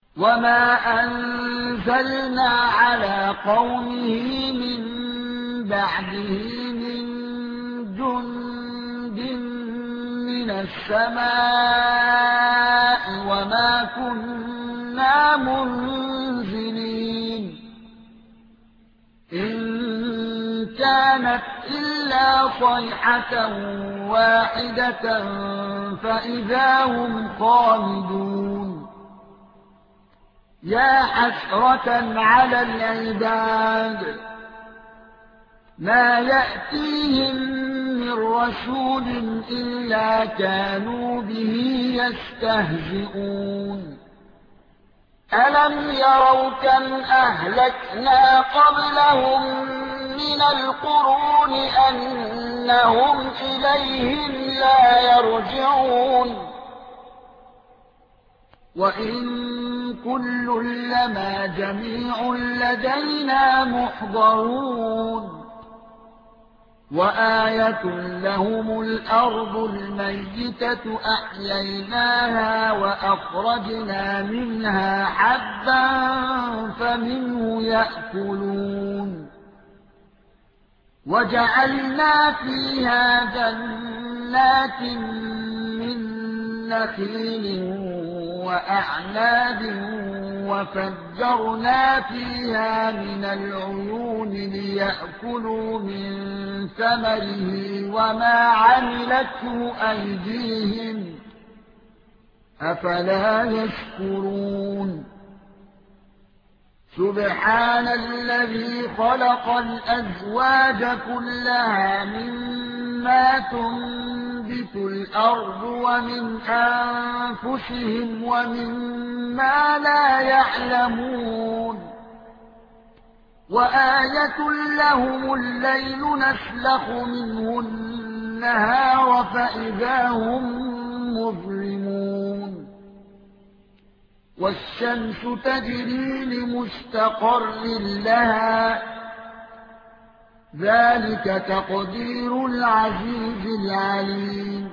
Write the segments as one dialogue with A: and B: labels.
A: وما أنزلنا على قومه من بعده من جند من السماء وما كنا منزلين إن كانت إلا صيحة واحدة فإذا هم خامدون يا حسرة على العباد ما يأتيهم من رسول إلا كانوا به يستهزئون ألم يروا كم أهلكنا قبلهم من القرون أنهم إليهم لا يرجعون وإن كل لما جميع لدينا محضرون وآية لهم الأرض الميتة أحييناها وأخرجنا منها حبا فمنه يأكلون وجعلنا فيها جنات من نخيل وأعناب وفجرنا فيها من العيون ليأكلوا من ثمره وما عملته أيديهم أفلا يشكرون سبحان الذي خلق الأزواج كلها مما تنبت الأرض ومن أنفسهم ومما لا يعلمون وآية لهم الليل نسلخ منه النهار فإذا هم مظلمون والشمس تجري لمستقر لها ذلك تقدير العزيز العليم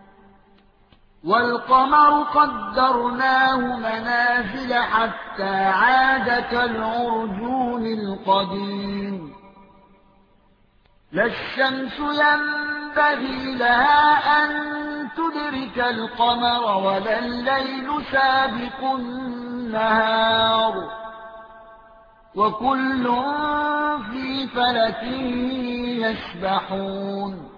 A: والقمر قدرناه منازل حتى عاد كالعرجون القديم لا الشمس ينبغي لها أن تدرك القمر ولا الليل سابق النهار وكل في فلك يسبحون